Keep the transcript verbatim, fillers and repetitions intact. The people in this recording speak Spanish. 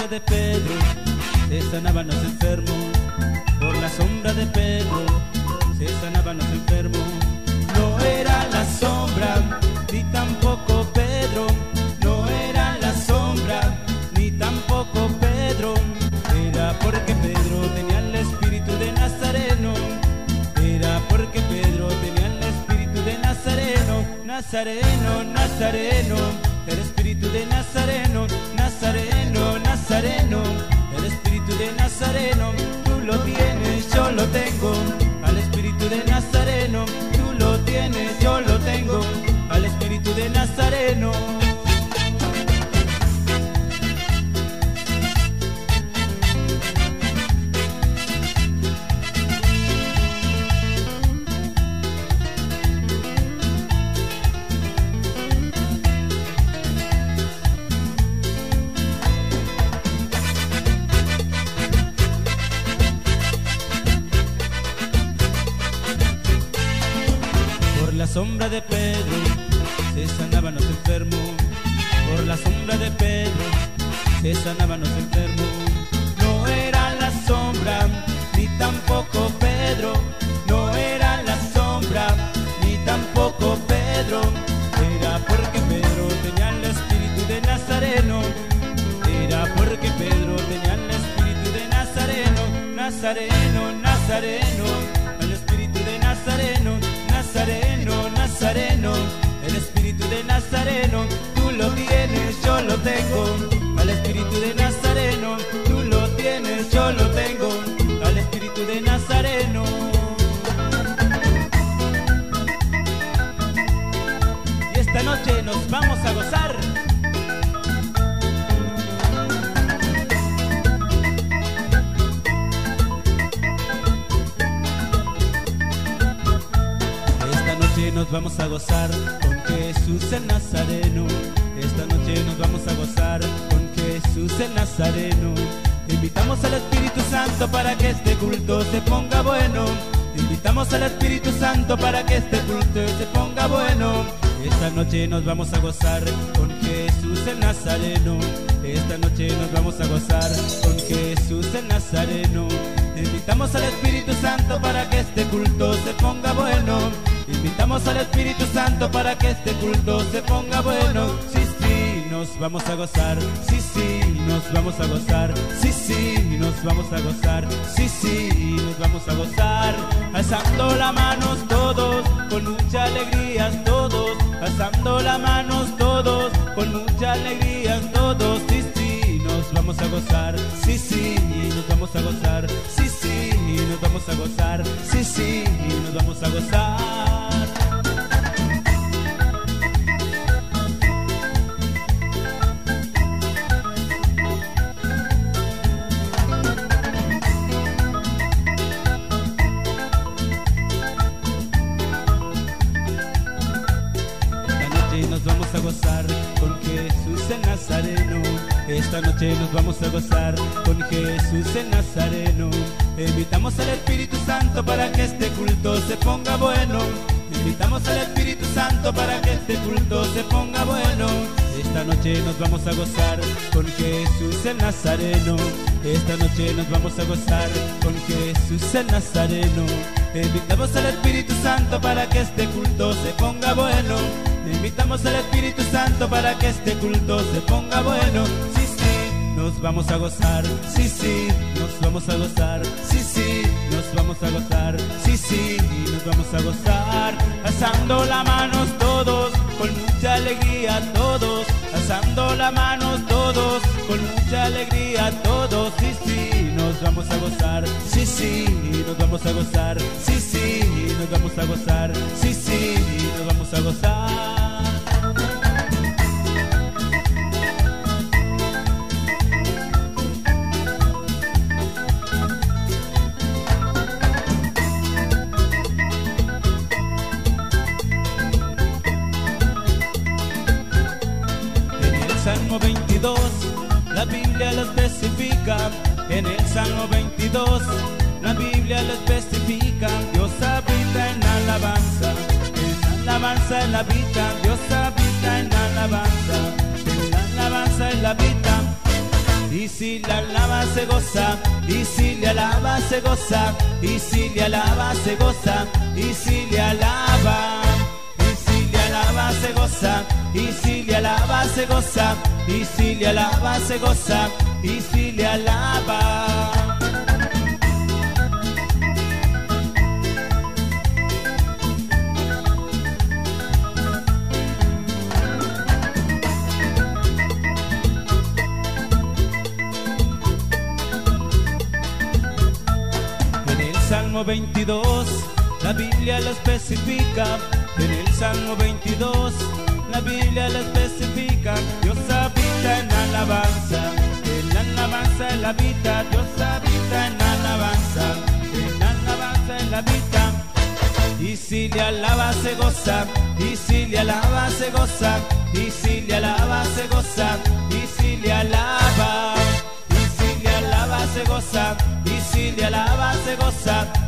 sombra de Pedro se sanaban los enfermos. Por la sombra de Pedro se sanaban los enfermos. No era la sombra, ni tampoco Pedro. No era la sombra, ni tampoco Pedro. Era porque Pedro tenía el espíritu de Nazareno. Era porque Pedro tenía el espíritu de Nazareno. Nazareno, Nazareno, el espíritu de Nazareno. Nazareno, Nazareno, el espíritu de Nazareno. Tú lo tienes, yo lo tengo, al espíritu de Nazareno. Tú lo tienes, yo lo tengo, al espíritu de Nazareno. Sombra de Pedro se sanaban los enfermos. Por la sombra de Pedro se sanaban los enfermos. No era la sombra, ni tampoco Pedro. No era la sombra, ni tampoco Pedro. Era porque Pedro tenía el espíritu de Nazareno. Era porque Pedro tenía el espíritu de Nazareno. Nazareno, Nazareno, el espíritu de Nazareno. Nazareno, Nazareno, el espíritu de Nazareno. Tú lo tienes, yo lo tengo, al espíritu de Nazareno. Tú lo tienes, yo lo tengo, al espíritu de Nazareno. Y esta noche nos vamos a gozar. Nos vamos a gozar con Jesús el Nazareno. Esta noche nos vamos a gozar con Jesús el Nazareno. Invitamos al Espíritu Santo para que este culto se ponga bueno. Invitamos al Espíritu Santo para que este culto se ponga bueno. Esta noche nos vamos a gozar con Jesús el Nazareno. Esta noche nos vamos a gozar con Jesús el Nazareno. Invitamos al Espíritu Santo para que este culto se ponga bueno. Invitamos al Espíritu Santo para que este culto se ponga bueno. Sí, sí, nos vamos a gozar. Sí, sí, nos vamos a gozar. Sí, sí, nos vamos a gozar. Sí, sí, nos vamos a gozar. Alzando las manos todos, con mucha alegría todos. Alzando las manos todos, con mucha alegría todos. Sí, sí, nos vamos a gozar. Sí, sí, nos vamos a gozar. Sí, sí, nos vamos a gozar. Sí, sí, nos vamos a gozar. Vamos a gozar con Jesús el Nazareno. Esta noche nos vamos a gozar con Jesús el Nazareno. Invitamos al Espíritu Santo para que este culto se ponga bueno. Invitamos al Espíritu Santo para que este culto se ponga bueno. Esta noche nos vamos a gozar con Jesús el Nazareno. Esta noche nos vamos a gozar con Jesús el Nazareno. Invitamos al Espíritu Santo para que este culto se ponga bueno. Invitamos al Espíritu Santo para que este culto se ponga bueno. Sí, sí, nos vamos a gozar. Sí, sí, nos vamos a gozar. Sí, sí, nos vamos a gozar. Sí, sí, nos vamos a gozar. Alzando las manos todos, con mucha alegría todos. Alzando las manos todos, con mucha alegría todos. Sí, sí, nos vamos a gozar. Sí, sí, nos vamos a gozar. Sí, sí, nos vamos a gozar. Sí, sí, nos vamos a gozar. Salmo veintidós, la Biblia lo especifica. En el Salmo veintidós, la Biblia lo especifica. Dios habita en alabanza, en alabanza en la vida. Dios habita en alabanza, en alabanza en la vida. y si le alaba se goza, y si le alaba se goza, y si le alaba se goza, y si le alaba, y si le alaba se goza, y si le alaba se goza, y si le alaba se goza, y si le alaba. Salmo veintidós, la Biblia lo especifica. En el Salmo veintidós, la Biblia lo especifica. Dios habita en alabanza, en alabanza Él habita. Dios habita en alabanza, en alabanza Él habita. Y si le alaba se goza, y si le alaba se goza, y si le alaba se goza, y si le alaba, y si le alaba se goza, y si le alaba se goza,